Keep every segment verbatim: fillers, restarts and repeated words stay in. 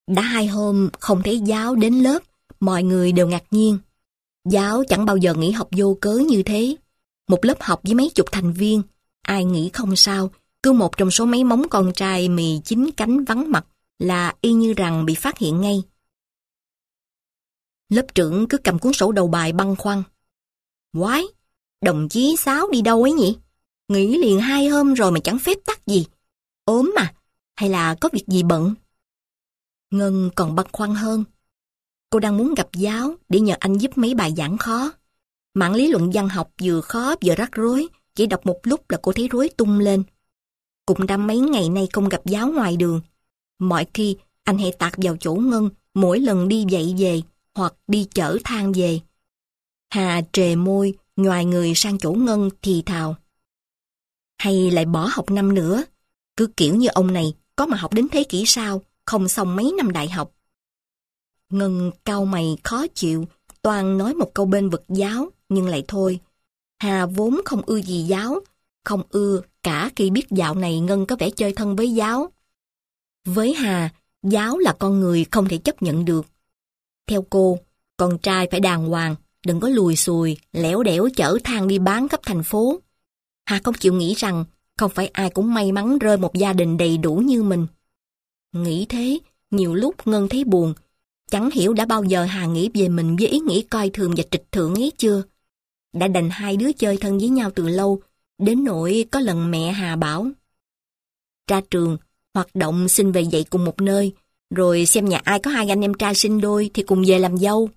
Đã hai hôm không thấy giáo đến lớp, mọi người đều ngạc nhiên. Giáo chẳng bao giờ nghỉ học vô cớ như thế. Một lớp học với mấy chục thành viên, ai nghĩ không sao, cứ một trong số mấy móng con trai mì chín cánh vắng mặt là y như rằng bị phát hiện ngay. Lớp trưởng cứ cầm cuốn sổ đầu bài băn khoăn. Quái, đồng chí Sáu đi đâu ấy nhỉ? Nghỉ liền hai hôm rồi mà chẳng phép tắc gì. Ốm mà, hay là có việc gì bận? Ngân còn băn khoăn hơn. Cô đang muốn gặp giáo để nhờ anh giúp mấy bài giảng khó. Mảng lý luận văn học vừa khó vừa rắc rối, chỉ đọc một lúc là cô thấy rối tung lên. Cũng đã mấy ngày nay không gặp giáo ngoài đường. Mọi khi anh hay tạt vào chỗ Ngân mỗi lần đi dậy về hoặc đi chở than về. Hà trề môi, nhoài người sang chỗ Ngân thì thào. Hay lại bỏ học năm nữa, cứ kiểu như ông này có mà học đến thế kỷ sau, không xong mấy năm đại học. Ngân cau mày khó chịu, toàn nói một câu bên vực giáo, nhưng lại thôi. Hà vốn không ưa gì giáo, không ưa cả khi biết dạo này Ngân có vẻ chơi thân với giáo. Với Hà, giáo là con người không thể chấp nhận được. Theo cô, con trai phải đàng hoàng, đừng có lùi xùi, lẻo đẻo chở than đi bán khắp thành phố. Hà không chịu nghĩ rằng không phải ai cũng may mắn rơi một gia đình đầy đủ như mình. Nghĩ thế, nhiều lúc Ngân thấy buồn. Chẳng hiểu đã bao giờ Hà nghĩ về mình với ý nghĩ coi thường và trịch thượng ấy chưa. Đã đành hai đứa chơi thân với nhau từ lâu, đến nỗi có lần mẹ Hà bảo. Ra trường, hoạt động xin về dạy cùng một nơi, rồi xem nhà ai có hai anh em trai sinh đôi thì cùng về làm dâu.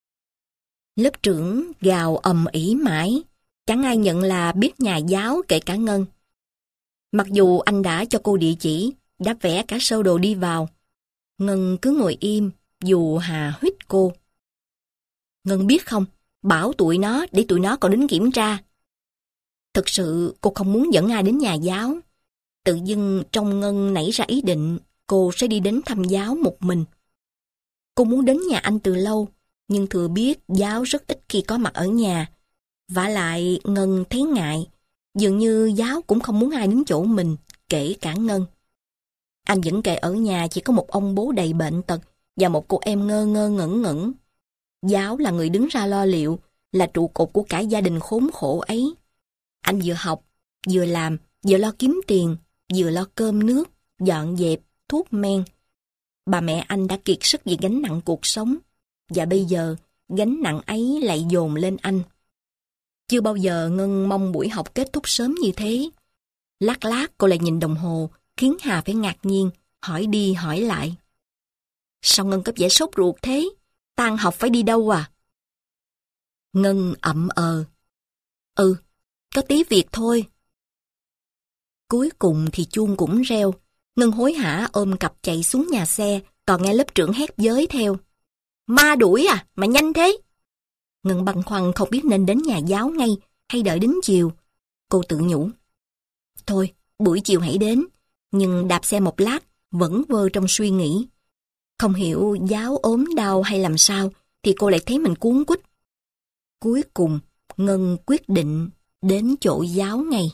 Lớp trưởng gào ầm ĩ mãi, chẳng ai nhận là biết nhà giáo kể cả Ngân. Mặc dù anh đã cho cô địa chỉ, đã vẽ cả sơ đồ đi vào, Ngân cứ ngồi im, dù Hà huýt cô. Ngân biết không, bảo tụi nó để tụi nó còn đến kiểm tra. Thực sự cô không muốn dẫn ai đến nhà giáo. Tự dưng trong Ngân nảy ra ý định cô sẽ đi đến thăm giáo một mình. Cô muốn đến nhà anh từ lâu, nhưng thừa biết giáo rất ít khi có mặt ở nhà. Vả lại Ngân thấy ngại, dường như giáo cũng không muốn ai đến chỗ mình, kể cả Ngân. Anh vẫn kể ở nhà chỉ có một ông bố đầy bệnh tật và một cô em ngơ ngơ ngẩn ngẩn. Giáo là người đứng ra lo liệu, là trụ cột của cả gia đình khốn khổ ấy. Anh vừa học, vừa làm, vừa lo kiếm tiền, vừa lo cơm nước, dọn dẹp, thuốc men. Bà mẹ anh đã kiệt sức vì gánh nặng cuộc sống, và bây giờ gánh nặng ấy lại dồn lên anh. Chưa bao giờ Ngân mong buổi học kết thúc sớm như thế. Lát lát cô lại nhìn đồng hồ, khiến Hà phải ngạc nhiên, hỏi đi hỏi lại. Sao Ngân có vẻ sốt ruột thế? Tan học phải đi đâu à? Ngân ậm ờ. Ừ, có tí việc thôi. Cuối cùng thì chuông cũng reo. Ngân hối hả ôm cặp chạy xuống nhà xe, còn nghe lớp trưởng hét giới theo. Ma đuổi à, mà nhanh thế. Ngân băn khoăn không biết nên đến nhà giáo ngay hay đợi đến chiều. Cô tự nhủ. Thôi, buổi chiều hãy đến. Nhưng đạp xe một lát, vẫn vơ trong suy nghĩ. Không hiểu giáo ốm đau hay làm sao, thì cô lại thấy mình cuống quýt. Cuối cùng, Ngân quyết định đến chỗ giáo ngay.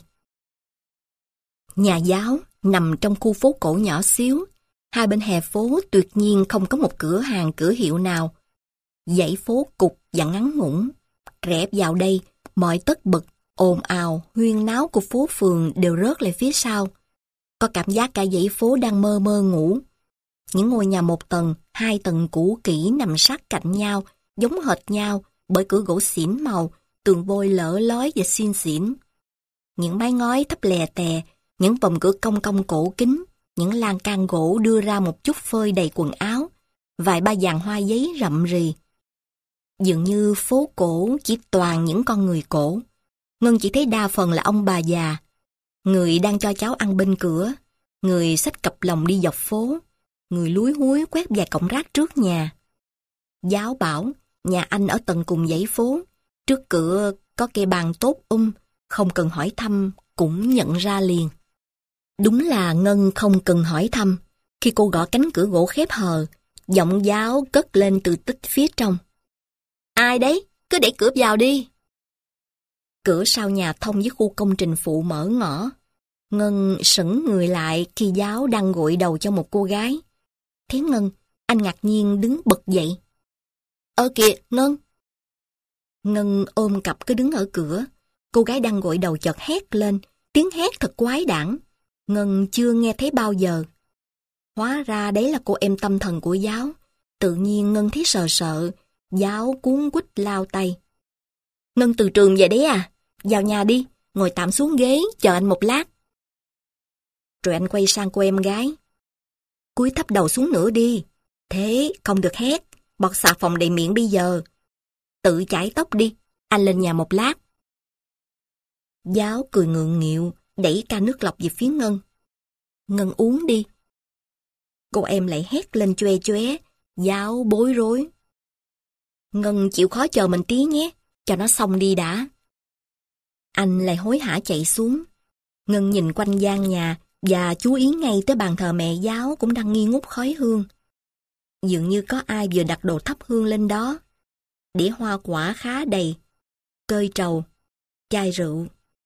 Nhà giáo nằm trong khu phố cổ nhỏ xíu. Hai bên hè phố tuyệt nhiên không có một cửa hàng cửa hiệu nào. Dãy phố cục và ngắn ngủn. Rẽ vào đây, mọi tất bật, ồn ào, huyên náo của phố phường đều rớt lại phía sau. Có cảm giác cả dãy phố đang mơ mơ ngủ. Những ngôi nhà một tầng, hai tầng cũ kỹ nằm sát cạnh nhau, giống hệt nhau bởi cửa gỗ xỉn màu, tường vôi lở lói và xiên xỉn. Những mái ngói thấp lè tè, những vòng cửa cong cong cổ kính, những lan can gỗ đưa ra một chút phơi đầy quần áo, vài ba dàn hoa giấy rậm rì. Dường như phố cổ chỉ toàn những con người cổ. Ngân chỉ thấy đa phần là ông bà già, người đang cho cháu ăn bên cửa, người xách cặp lồng đi dọc phố, người lúi húi quét vài cọng rác trước nhà. Giáo bảo nhà anh ở tầng cùng dãy phố, trước cửa có cây bàn tốt um, không cần hỏi thăm cũng nhận ra liền. Đúng là Ngân không cần hỏi thăm. Khi cô gõ cánh cửa gỗ khép hờ, giọng giáo cất lên từ tích phía trong. Ai đấy? Cứ đẩy cửa vào đi. Cửa sau nhà thông với khu công trình phụ mở ngõ. Ngân sững người lại khi giáo đang gội đầu cho một cô gái. Thấy Ngân, Anh ngạc nhiên đứng bật dậy. Ơ kìa, Ngân! Ngân ôm cặp cứ đứng ở cửa. Cô gái đang gội đầu chợt hét lên, tiếng hét thật quái đản. Ngân chưa nghe thấy bao giờ. Hóa ra đấy là cô em tâm thần của Giáo. Tự nhiên Ngân thấy sợ sợ, Giáo cuống quýt lao tay. Ngân từ trường về đấy à? Vào nhà đi, ngồi tạm xuống ghế, chờ anh một lát. Rồi anh quay sang cô em gái. Cúi thấp đầu xuống nữa đi. Thế, không được hét, bọt xà phòng đầy miệng bây giờ. Tự chải tóc đi, anh lên nhà một lát. Giáo cười ngượng nghịu, đẩy ca nước lọc về phía Ngân. Ngân uống đi. Cô em lại hét lên choe choé, Giáo bối rối. Ngân chịu khó chờ mình tí nhé, cho nó xong đi đã. Anh lại hối hả chạy xuống. Ngân nhìn quanh gian nhà và chú ý ngay tới bàn thờ mẹ Giáo cũng đang nghi ngút khói hương. Dường như có ai vừa đặt đồ thắp hương lên đó. Đĩa hoa quả khá đầy, cơi trầu, chai rượu.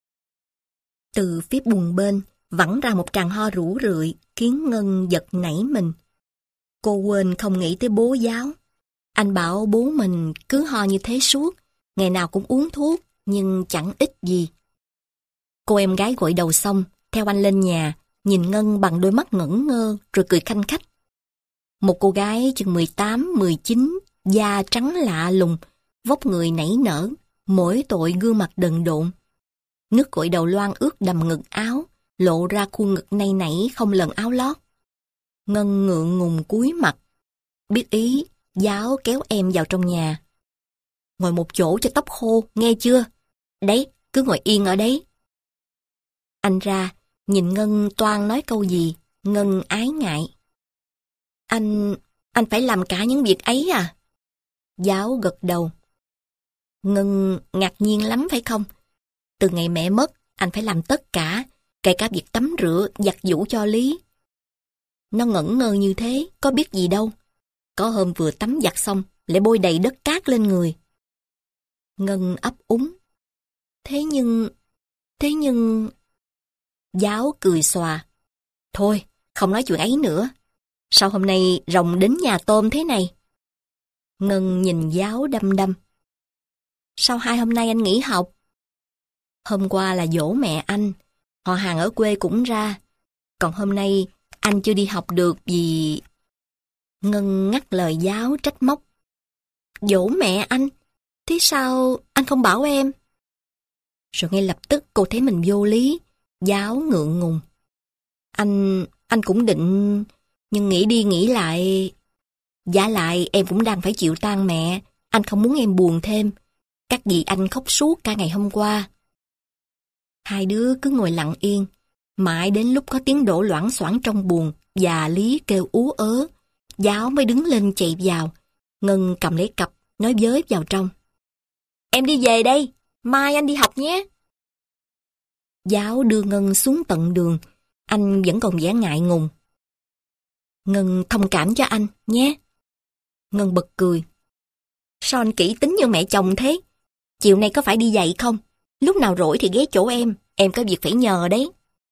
Từ phía buồng bên vẳng ra một tràng ho rũ rượi khiến Ngân giật nảy mình. Cô quên không nghĩ tới bố Giáo. Anh bảo bố mình cứ ho như thế suốt, ngày nào cũng uống thuốc nhưng chẳng ích gì. Cô em gái gội đầu xong, theo anh lên nhà, nhìn Ngân bằng đôi mắt ngẩn ngơ rồi cười khanh khách. Một cô gái chừng mười tám, mười chín, da trắng lạ lùng, vóc người nảy nở, mỗi tội gương mặt đần độn. Nước gội đầu loang ướt đầm ngực áo, lộ ra khuôn ngực nay nảy không lần áo lót. Ngân ngượng ngùng cúi mặt. Biết ý, Giáo kéo em vào trong nhà. Ngồi một chỗ cho tóc khô, nghe chưa? Đấy, cứ ngồi yên ở đấy. Anh ra, nhìn Ngân toan nói câu gì, Ngân ái ngại. Anh, anh phải làm cả những việc ấy à? Giáo gật đầu. Ngân ngạc nhiên lắm phải không? Từ ngày mẹ mất, anh phải làm tất cả, kể cả việc tắm rửa, giặt giũ cho Lý. Nó ngẩn ngơ như thế, có biết gì đâu. Có hôm vừa tắm giặt xong, lại bôi đầy đất cát lên người. Ngân ấp úng. Thế nhưng... Thế nhưng... Giáo cười xòa. Thôi, không nói chuyện ấy nữa. Sao hôm nay rồng đến nhà tôm thế này? Ngân nhìn Giáo đăm đăm. Sao hai hôm nay anh nghỉ học? Hôm qua là giỗ mẹ anh, họ hàng ở quê cũng ra. Còn hôm nay anh chưa đi học được vì... Ngân ngắt lời Giáo trách móc. Giỗ mẹ anh? Thế sao anh không bảo em? Rồi ngay lập tức cô thấy mình vô lý. Giáo ngượng ngùng. Anh... anh cũng định... Nhưng nghĩ đi nghĩ lại... Giả lại em cũng đang phải chịu tang mẹ. Anh không muốn em buồn thêm. Các dì anh khóc suốt cả ngày hôm qua. Hai đứa cứ ngồi lặng yên. Mãi đến lúc có tiếng đổ loảng xoảng trong buồng và Lý kêu ú ớ, Giáo mới đứng lên chạy vào. Ngân cầm lấy cặp, nói với vào trong. Em đi về đây, mai anh đi học nhé. Giáo đưa Ngân xuống tận đường. Anh vẫn còn vẻ ngại ngùng. Ngân thông cảm cho anh, nhé. Ngân bật cười. Sao anh kỹ tính như mẹ chồng thế? Chiều nay có phải đi dạy không? Lúc nào rỗi thì ghé chỗ em, em có việc phải nhờ đấy.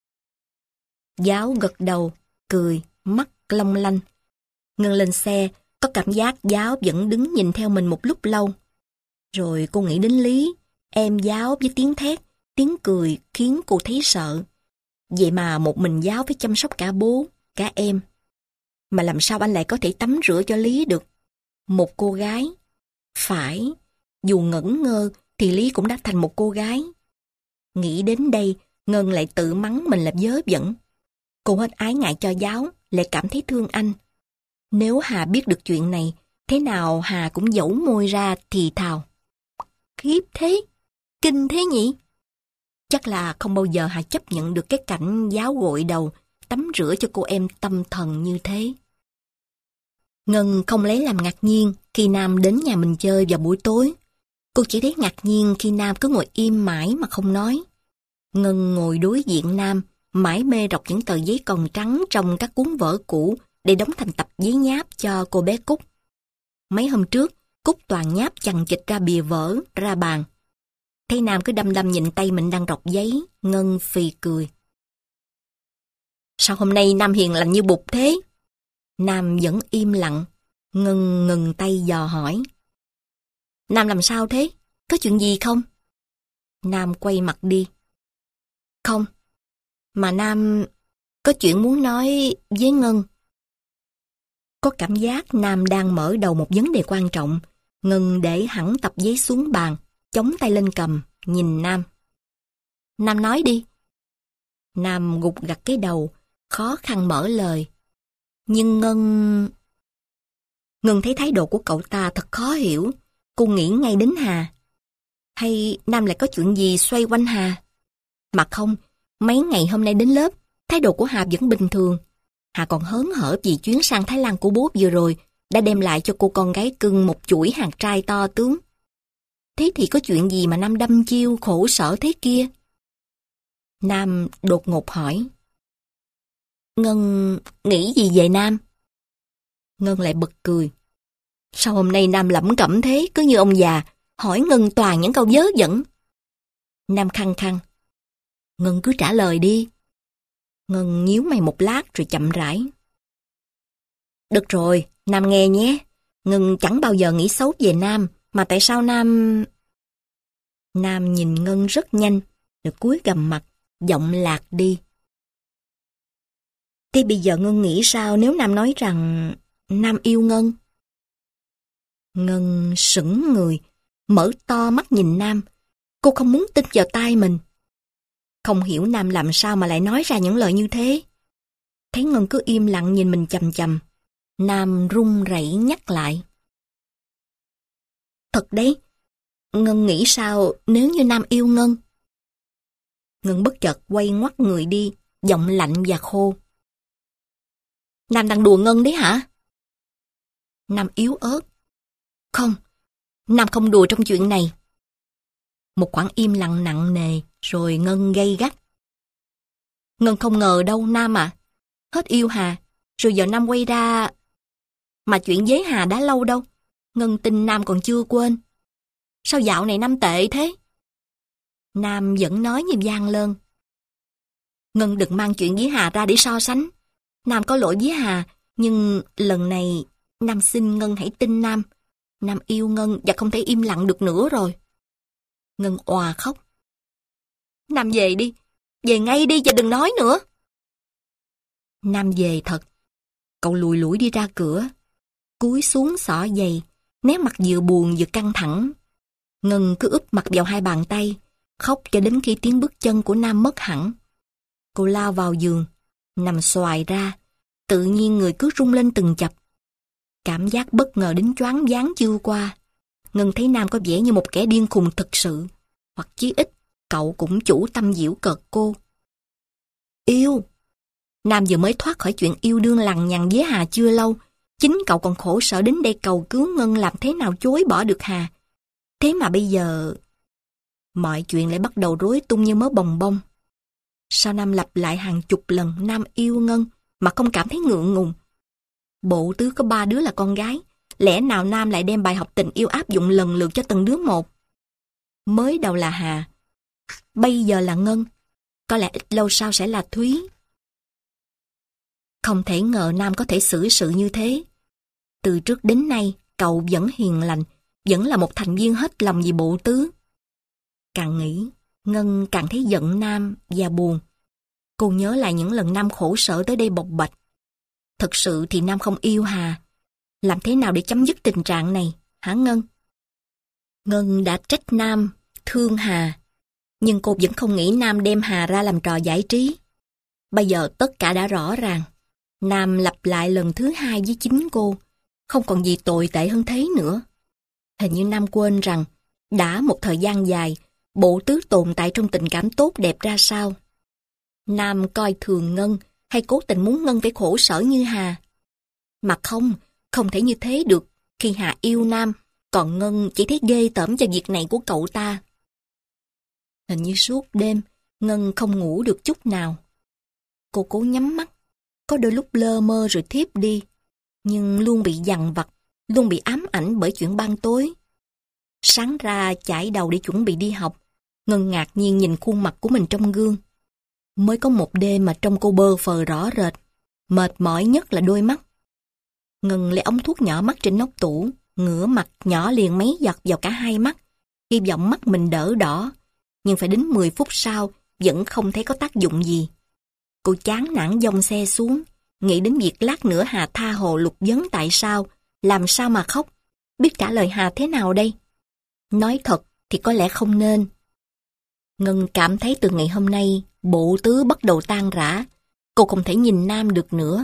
Giáo gật đầu, cười, mắt long lanh. Ngân lên xe, có cảm giác Giáo vẫn đứng nhìn theo mình một lúc lâu. Rồi cô nghĩ đến Lý, em Giáo với tiếng thét, tiếng cười khiến cô thấy sợ. Vậy mà một mình Giáo phải chăm sóc cả bố, cả em. Mà làm sao anh lại có thể tắm rửa cho Lý được? Một cô gái. Phải, dù ngẩn ngơ thì Lý cũng đã thành một cô gái. Nghĩ đến đây, Ngân lại tự mắng mình là vớ vẩn. Cô hết ái ngại cho Giáo, lại cảm thấy thương anh. Nếu Hà biết được chuyện này, thế nào Hà cũng dẫu môi ra thì thào. Khiếp thế, kinh thế nhỉ? Chắc là không bao giờ Hà chấp nhận được cái cảnh Giáo gội đầu, tắm rửa cho cô em tâm thần như thế. Ngân không lấy làm ngạc nhiên khi Nam đến nhà mình chơi vào buổi tối. Cô chỉ thấy ngạc nhiên khi Nam cứ ngồi im mãi mà không nói. Ngân ngồi đối diện Nam, mải mê đọc những tờ giấy còng trắng trong các cuốn vở cũ để đóng thành tập giấy nháp cho cô bé Cúc. Mấy hôm trước, Cúc toàn nháp chằng chịt ra bìa vở, ra bàn. Thấy Nam cứ đăm đăm nhìn tay mình đang đọc giấy, Ngân phì cười. Sao hôm nay Nam hiền lành như bụt thế? Nam vẫn im lặng, Ngân ngừng tay dò hỏi. Nam làm sao thế? Có chuyện gì không? Nam quay mặt đi. Không, mà Nam có chuyện muốn nói với Ngân. Có cảm giác Nam đang mở đầu một vấn đề quan trọng. Ngân để hẳn tập giấy xuống bàn, chống tay lên cầm, nhìn Nam. Nam nói đi. Nam gục gặt cái đầu, khó khăn mở lời. Nhưng Ngân... Ngân thấy thái độ của cậu ta thật khó hiểu. Cô nghĩ ngay đến Hà. Hay Nam lại có chuyện gì xoay quanh Hà? Mà không, mấy ngày hôm nay đến lớp, thái độ của Hà vẫn bình thường. Hà còn hớn hở vì chuyến sang Thái Lan của bố vừa rồi đã đem lại cho cô con gái cưng một chuỗi hạt trai to tướng. Thế thì có chuyện gì mà Nam đâm chiêu khổ sở thế kia? Nam đột ngột hỏi. Ngân nghĩ gì về Nam? Ngân lại bật cười. Sao hôm nay Nam lẩm cẩm thế, cứ như ông già, hỏi Ngân toàn những câu vớ vẩn. Nam khăng khăng. Ngân cứ trả lời đi. Ngân nhíu mày một lát rồi chậm rãi. Được rồi, Nam nghe nhé. Ngân chẳng bao giờ nghĩ xấu về Nam, mà tại sao Nam... Nam nhìn Ngân rất nhanh, rồi cúi gằm mặt, giọng lạc đi. Thế bây giờ Ngân nghĩ sao nếu Nam nói rằng Nam yêu Ngân? Ngân sững người, mở to mắt nhìn Nam. Cô không muốn tin vào tai mình. Không hiểu Nam làm sao mà lại nói ra những lời như thế. Thấy Ngân cứ im lặng nhìn mình chằm chằm, Nam run rẩy nhắc lại. Thật đấy, Ngân nghĩ sao nếu như Nam yêu Ngân? Ngân bất chợt quay ngoắt người đi, giọng lạnh và khô. Nam đang đùa Ngân đấy hả? Nam yếu ớt. Không, Nam không đùa trong chuyện này. Một khoảng im lặng nặng nề, rồi Ngân gay gắt. Ngân không ngờ đâu Nam à. Hết yêu Hà, rồi giờ Nam quay ra... Mà chuyện với Hà đã lâu đâu. Ngân tin Nam còn chưa quên. Sao dạo này Nam tệ thế? Nam vẫn nói như vang lơn. Ngân đừng mang chuyện với Hà ra để so sánh. Nam có lỗi với Hà, nhưng lần này Nam xin Ngân hãy tin Nam. Nam yêu Ngân và không thể im lặng được nữa rồi. Ngân òa khóc. Nam về đi, về ngay đi và đừng nói nữa. Nam về thật. Cậu lùi lủi đi ra cửa, cúi xuống xỏ giày, nét mặt vừa buồn vừa căng thẳng. Ngân cứ úp mặt vào hai bàn tay, khóc cho đến khi tiếng bước chân của Nam mất hẳn. Cô lao vào giường, nằm xoài ra, tự nhiên người cứ rung lên từng chập. Cảm giác bất ngờ đến choáng váng chưa qua. Ngân thấy Nam có vẻ như một kẻ điên khùng thực sự, hoặc chí ít cậu cũng chủ tâm giễu cợt cô. Yêu! Nam vừa mới thoát khỏi chuyện yêu đương lằng nhằng với Hà chưa lâu, chính cậu còn khổ sở đến đây cầu cứu Ngân làm thế nào chối bỏ được Hà. Thế mà bây giờ... Mọi chuyện lại bắt đầu rối tung như mớ bồng bông. Sao Nam lặp lại hàng chục lần Nam yêu Ngân mà không cảm thấy ngượng ngùng? Bộ tứ có ba đứa là con gái, lẽ nào Nam lại đem bài học tình yêu áp dụng lần lượt cho từng đứa một? Mới đầu là Hà, bây giờ là Ngân, có lẽ ít lâu sau sẽ là Thúy. Không thể ngờ Nam có thể xử sự như thế. Từ trước đến nay, cậu vẫn hiền lành, vẫn là một thành viên hết lòng vì bộ tứ. Càng nghĩ, Ngân càng thấy giận Nam và buồn. Cô nhớ lại những lần Nam khổ sở tới đây bộc bạch. Thật sự thì Nam không yêu Hà. Làm thế nào để chấm dứt tình trạng này, hả Ngân? Ngân đã trách Nam, thương Hà. Nhưng cô vẫn không nghĩ Nam đem Hà ra làm trò giải trí. Bây giờ tất cả đã rõ ràng. Nam lặp lại lần thứ hai với chính cô. Không còn gì tồi tệ hơn thế nữa. Hình như Nam quên rằng, đã một thời gian dài, bộ tứ tồn tại trong tình cảm tốt đẹp ra sao. Nam coi thường Ngân, hay cố tình muốn Ngân phải khổ sở như Hà. Mà không, không thể như thế được khi Hà yêu Nam, còn Ngân chỉ thấy ghê tởm cho việc này của cậu ta. Hình như suốt đêm, Ngân không ngủ được chút nào. Cô cố nhắm mắt, có đôi lúc lơ mơ rồi thiếp đi, nhưng luôn bị dằn vặt, luôn bị ám ảnh bởi chuyện ban tối. Sáng ra chải đầu để chuẩn bị đi học, Ngân ngạc nhiên nhìn khuôn mặt của mình trong gương. Mới có một đêm mà trông cô bơ phờ rõ rệt, mệt mỏi nhất là đôi mắt. Ngân lấy ống thuốc nhỏ mắt trên nóc tủ, ngửa mặt nhỏ liền mấy giọt vào cả hai mắt, hy vọng mắt mình đỡ đỏ. Nhưng phải đến mười phút sau, vẫn không thấy có tác dụng gì. Cô chán nản dòng xe xuống, nghĩ đến việc lát nữa Hà tha hồ lục vấn tại sao, làm sao mà khóc, biết trả lời Hà thế nào đây? Nói thật thì có lẽ không nên. Ngân cảm thấy từ ngày hôm nay, bộ tứ bắt đầu tan rã, cô không thể nhìn Nam được nữa.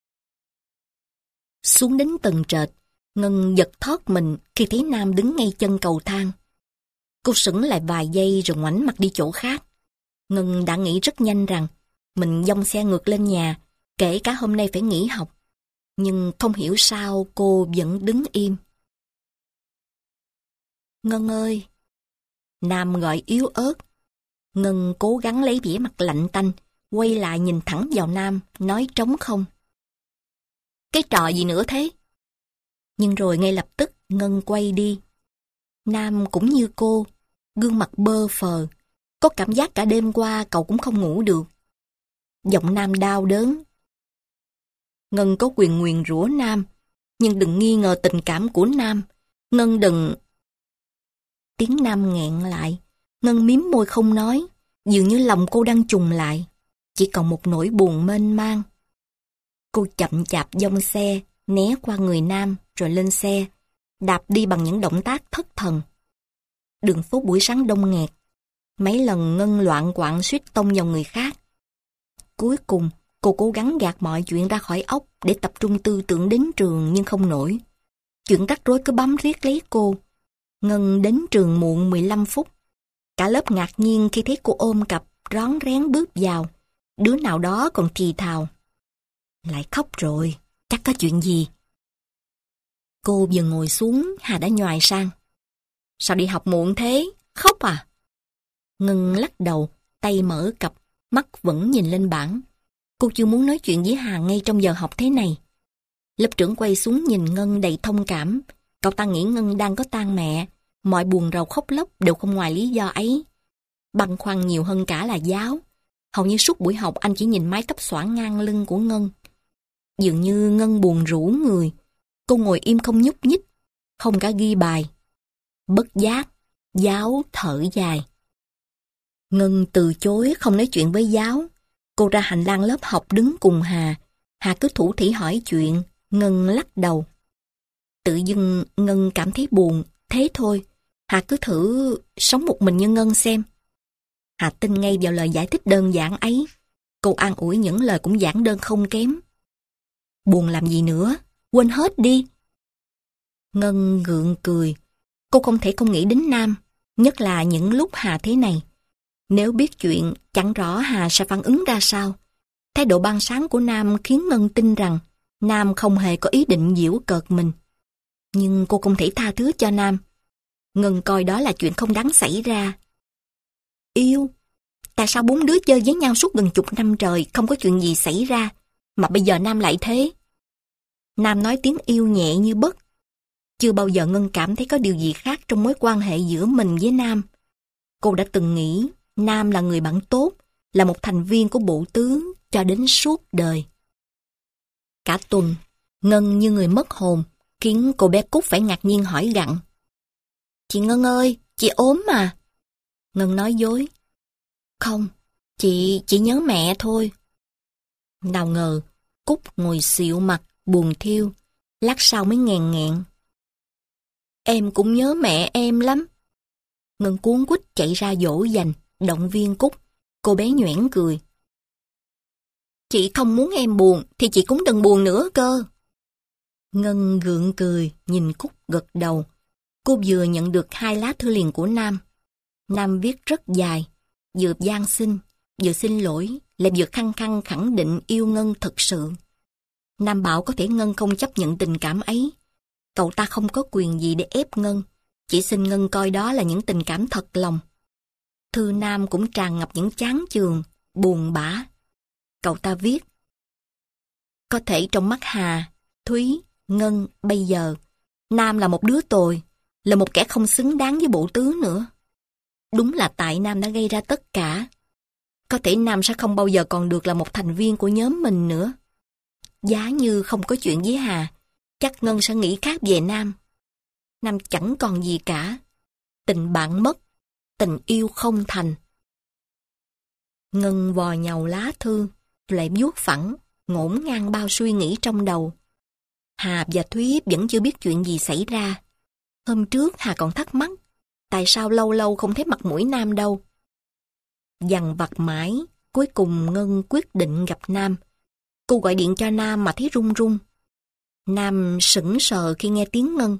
Xuống đến tầng trệt, Ngân giật thót mình khi thấy Nam đứng ngay chân cầu thang. Cô sững lại vài giây rồi ngoảnh mặt đi chỗ khác. Ngân đã nghĩ rất nhanh rằng mình dông xe ngược lên nhà, kể cả hôm nay phải nghỉ học. Nhưng không hiểu sao cô vẫn đứng im. Ngân ơi! Nam gọi yếu ớt. Ngân cố gắng lấy vẻ mặt lạnh tanh, quay lại nhìn thẳng vào Nam, nói trống không. Cái trò gì nữa thế? Nhưng rồi ngay lập tức Ngân quay đi. Nam cũng như cô, gương mặt bơ phờ. Có cảm giác cả đêm qua cậu cũng không ngủ được. Giọng Nam đau đớn. Ngân có quyền nguyền rủa Nam, nhưng đừng nghi ngờ tình cảm của Nam. Ngân đừng... Tiếng Nam nghẹn lại. Ngân miếm môi không nói, dường như lòng cô đang trùng lại. Chỉ còn một nỗi buồn mênh mang. Cô chậm chạp dông xe, né qua người Nam rồi lên xe, đạp đi bằng những động tác thất thần. Đường phố buổi sáng đông nghẹt. Mấy lần Ngân loạn quạng suýt tông vào người khác. Cuối cùng, cô cố gắng gạt mọi chuyện ra khỏi óc để tập trung tư tưởng đến trường nhưng không nổi. Chuyện rắc rối cứ bám riết lấy cô. Ngân đến trường muộn mười lăm phút. Cả lớp ngạc nhiên khi thấy cô ôm cặp, rón rén bước vào. Đứa nào đó còn thì thào. Lại khóc rồi, chắc có chuyện gì. Cô vừa ngồi xuống, Hà đã nhoài sang. Sao đi học muộn thế? Khóc à? Ngân lắc đầu, tay mở cặp, mắt vẫn nhìn lên bảng. Cô chưa muốn nói chuyện với Hà ngay trong giờ học thế này. Lớp trưởng quay xuống nhìn Ngân đầy thông cảm. Cậu ta nghĩ Ngân đang có tang mẹ. Mọi buồn rầu khóc lóc đều không ngoài lý do ấy. Băn khoăn nhiều hơn cả là giáo. Hầu như suốt buổi học anh chỉ nhìn mái tóc xõa ngang lưng của Ngân. Dường như Ngân buồn rũ người. Cô ngồi im không nhúc nhích, không cả ghi bài. Bất giác, giáo thở dài. Ngân từ chối không nói chuyện với giáo. Cô ra hành lang lớp học đứng cùng Hà. Hà cứ thủ thỉ hỏi chuyện, Ngân lắc đầu. Tự dưng Ngân cảm thấy buồn, thế thôi. Hà cứ thử sống một mình như Ngân xem. Hà tin ngay vào lời giải thích đơn giản ấy. Cô an ủi những lời cũng giản đơn không kém. Buồn làm gì nữa, quên hết đi. Ngân gượng cười. Cô không thể không nghĩ đến Nam, nhất là những lúc Hà thế này. Nếu biết chuyện, chẳng rõ Hà sẽ phản ứng ra sao. Thái độ ban sáng của Nam khiến Ngân tin rằng Nam không hề có ý định giễu cợt mình. Nhưng cô không thể tha thứ cho Nam. Ngân coi đó là chuyện không đáng xảy ra. Yêu? Tại sao bốn đứa chơi với nhau suốt gần chục năm trời không có chuyện gì xảy ra, mà bây giờ Nam lại thế? Nam nói tiếng yêu nhẹ như bất. Chưa bao giờ Ngân cảm thấy có điều gì khác trong mối quan hệ giữa mình với Nam. Cô đã từng nghĩ Nam là người bạn tốt, là một thành viên của bộ tứ cho đến suốt đời. Cả tuần, Ngân như người mất hồn, khiến cô bé Cúc phải ngạc nhiên hỏi gặng. Chị Ngân ơi, chị ốm mà. Ngân nói dối. Không, chị chỉ nhớ mẹ thôi. Nào ngờ, Cúc ngồi xịu mặt, buồn thiêu, lát sau mới nghèn nghẹn. Em cũng nhớ mẹ em lắm. Ngân cuống quýt chạy ra dỗ dành, động viên Cúc. Cô bé nhoẻn cười. Chị không muốn em buồn, thì chị cũng đừng buồn nữa cơ. Ngân gượng cười, nhìn Cúc gật đầu. Cô vừa nhận được hai lá thư liền của Nam. Nam viết rất dài, vừa van xin, vừa xin lỗi, lại vừa khăng khăng khẳng định yêu Ngân thật sự. Nam bảo có thể Ngân không chấp nhận tình cảm ấy. Cậu ta không có quyền gì để ép Ngân, chỉ xin Ngân coi đó là những tình cảm thật lòng. Thư Nam cũng tràn ngập những chán chường, buồn bã. Cậu ta viết: có thể trong mắt Hà, Thúy, Ngân bây giờ, Nam là một đứa tồi, là một kẻ không xứng đáng với bộ tứ nữa. Đúng là tại Nam đã gây ra tất cả. Có thể Nam sẽ không bao giờ còn được là một thành viên của nhóm mình nữa. Giá như không có chuyện với Hà, chắc Ngân sẽ nghĩ khác về Nam. Nam chẳng còn gì cả. Tình bạn mất, tình yêu không thành. Ngân vò nhàu lá thư, lại vuốt phẳng, ngổn ngang bao suy nghĩ trong đầu. Hà và Thúy vẫn chưa biết chuyện gì xảy ra. Hôm trước Hà còn thắc mắc, tại sao lâu lâu không thấy mặt mũi Nam đâu. Dằn vặt mãi, cuối cùng Ngân quyết định gặp Nam. Cô gọi điện cho Nam mà thấy run run. Nam sững sờ khi nghe tiếng Ngân.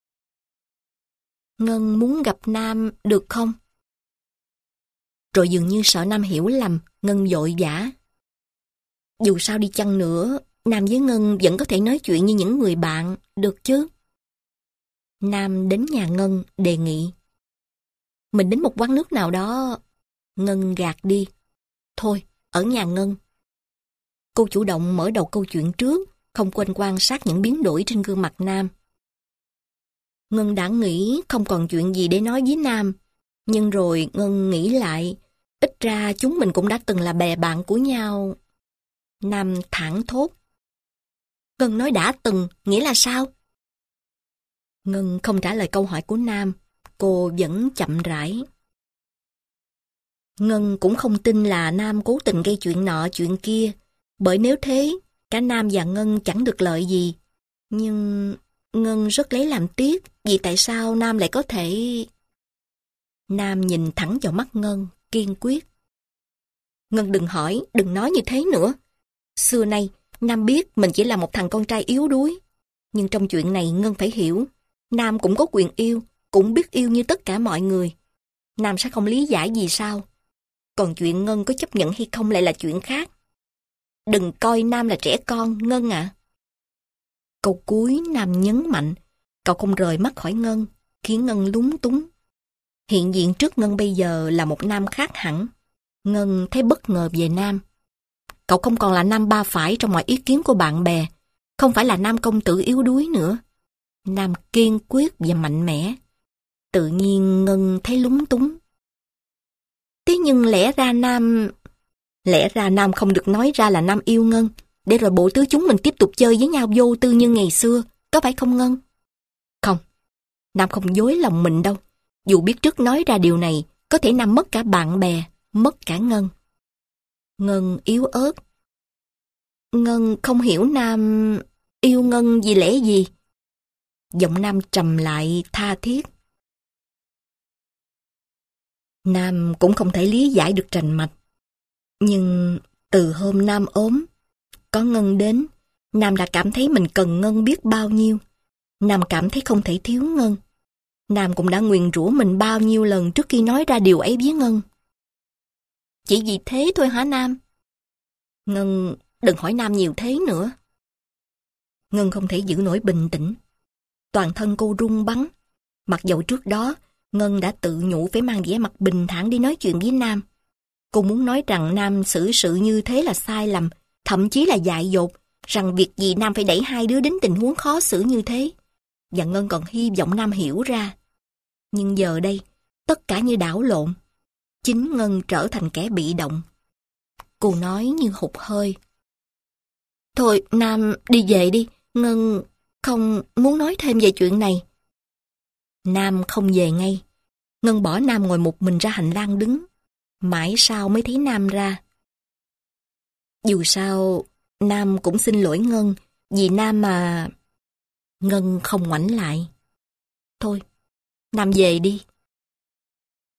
Ngân muốn gặp Nam được không? Rồi dường như sợ Nam hiểu lầm, Ngân vội vã. Dù sao đi chăng nữa, Nam với Ngân vẫn có thể nói chuyện như những người bạn, được chứ? Nam đến nhà Ngân, đề nghị. Mình đến một quán nước nào đó. Ngân gạt đi. Thôi, ở nhà Ngân. Cô chủ động mở đầu câu chuyện trước, không quên quan sát những biến đổi trên gương mặt Nam. Ngân đã nghĩ không còn chuyện gì để nói với Nam, nhưng rồi Ngân nghĩ lại, ít ra chúng mình cũng đã từng là bè bạn của nhau. Nam thẳng thốt. Ngân nói đã từng, nghĩa là sao? Ngân không trả lời câu hỏi của Nam, cô vẫn chậm rãi. Ngân cũng không tin là Nam cố tình gây chuyện nọ chuyện kia, bởi nếu thế, cả Nam và Ngân chẳng được lợi gì. Nhưng Ngân rất lấy làm tiếc, vì tại sao Nam lại có thể... Nam nhìn thẳng vào mắt Ngân, kiên quyết. Ngân đừng hỏi, đừng nói như thế nữa. Xưa nay, Nam biết mình chỉ là một thằng con trai yếu đuối. Nhưng trong chuyện này Ngân phải hiểu, Nam cũng có quyền yêu, cũng biết yêu như tất cả mọi người. Nam sẽ không lý giải gì sao. Còn chuyện Ngân có chấp nhận hay không lại là chuyện khác. Đừng coi Nam là trẻ con, Ngân ạ. À. Câu cuối Nam nhấn mạnh, cậu không rời mắt khỏi Ngân, khiến Ngân lúng túng. Hiện diện trước Ngân bây giờ là một Nam khác hẳn. Ngân thấy bất ngờ về Nam. Cậu không còn là Nam ba phải trong mọi ý kiến của bạn bè, không phải là Nam công tử yếu đuối nữa. Nam kiên quyết và mạnh mẽ. Tự nhiên Ngân thấy lúng túng. Thế nhưng lẽ ra Nam... Lẽ ra Nam không được nói ra là Nam yêu Ngân, để rồi bộ tứ chúng mình tiếp tục chơi với nhau vô tư như ngày xưa, có phải không Ngân? Không, Nam không dối lòng mình đâu. Dù biết trước nói ra điều này, có thể Nam mất cả bạn bè, mất cả Ngân. Ngân yếu ớt. Ngân không hiểu Nam yêu Ngân vì lẽ gì. Giọng Nam trầm lại tha thiết. Nam cũng không thể lý giải được rành mạch. Nhưng từ hôm Nam ốm, có Ngân đến, Nam đã cảm thấy mình cần Ngân biết bao nhiêu. Nam cảm thấy không thể thiếu Ngân. Nam cũng đã nguyền rủa mình bao nhiêu lần trước khi nói ra điều ấy với Ngân. Chỉ vì thế thôi hả Nam? Ngân, đừng hỏi Nam nhiều thế nữa. Ngân không thể giữ nổi bình tĩnh. Toàn thân cô run bắn. Mặc dầu trước đó, Ngân đã tự nhủ phải mang vẻ mặt bình thản đi nói chuyện với Nam. Cô muốn nói rằng Nam xử sự như thế là sai lầm, thậm chí là dại dột, rằng việc gì Nam phải đẩy hai đứa đến tình huống khó xử như thế. Và Ngân còn hy vọng Nam hiểu ra. Nhưng giờ đây, tất cả như đảo lộn. Chính Ngân trở thành kẻ bị động. Cô nói như hụt hơi. Thôi, Nam đi về đi. Ngân không muốn nói thêm về chuyện này. Nam không về ngay. Ngân bỏ Nam ngồi một mình ra hành lang đứng. Mãi sau mới thấy Nam ra. Dù sao, Nam cũng xin lỗi Ngân. Vì Nam mà... Ngân không ngoảnh lại. Thôi, Nam về đi.